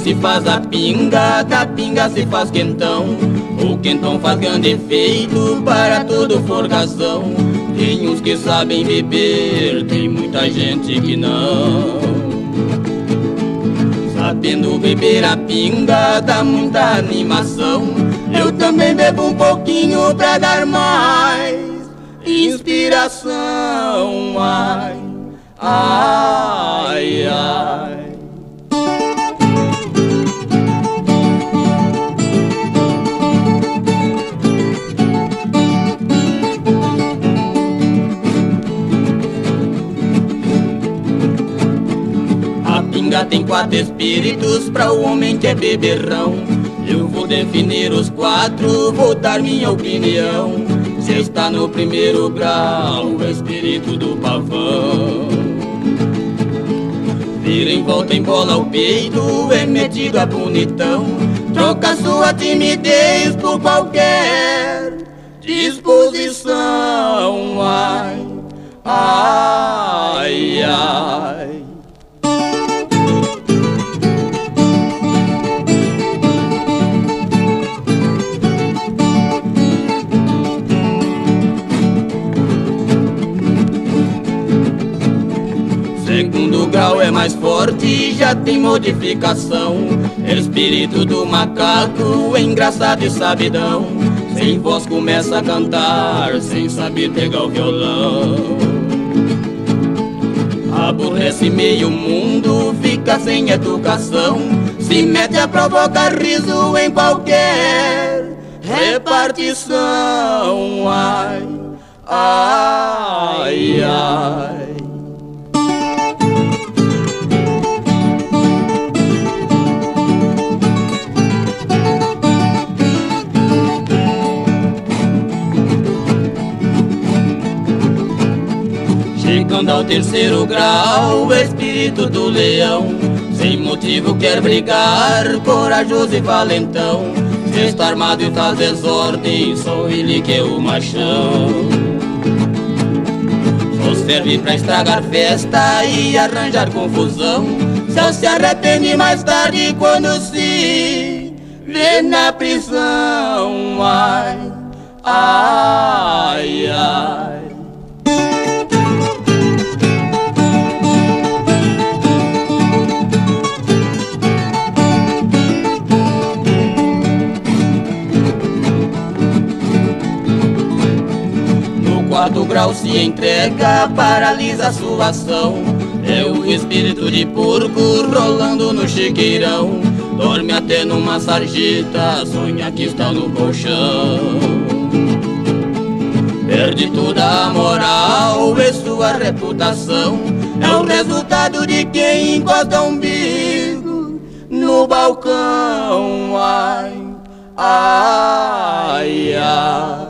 se faz a pinga, da pinga se faz quentão. O quentão faz grande efeito para todo forgação. Tem uns que sabem beber, tem muita gente que não. Sabendo beber a pinga dá muita animação. Eu também bebo um pouquinho pra dar mais inspiração. Ai, ai, ai. A pinga tem 4 espíritos pra o homem que é beberrão. Eu vou definir os 4, vou dar minha opinião. Se está no primeiro grau, o espírito do pavão. Vira em volta, embola o peito, é metido a bonitão. Troca sua timidez por qualquer disposição. Ai, ai, ai. Segundo grau é mais forte, já tem modificação. Espírito do macaco, engraçado e sabidão. Sem voz começa a cantar, sem saber pegar o violão. Aborrece meio mundo, fica sem educação. Se mete a provocar riso em qualquer repartição. Ai, ai, ai. Chegando ao terceiro grau, o espírito do leão. Sem motivo quer brigar, corajoso e valentão. Se está armado e faz desordem, só ele que é o machão. Só serve pra estragar festa e arranjar confusão. Só se arrepende mais tarde quando se vê na prisão. Ai, ai, ai. O grau se entrega, paralisa a sua ação. É o espírito de porco rolando no chiqueirão. Dorme até numa sarjeta, sonha que está no colchão. Perde toda a moral e sua reputação. É o resultado de quem encosta o umbigo no balcão. Ai, ai, ai.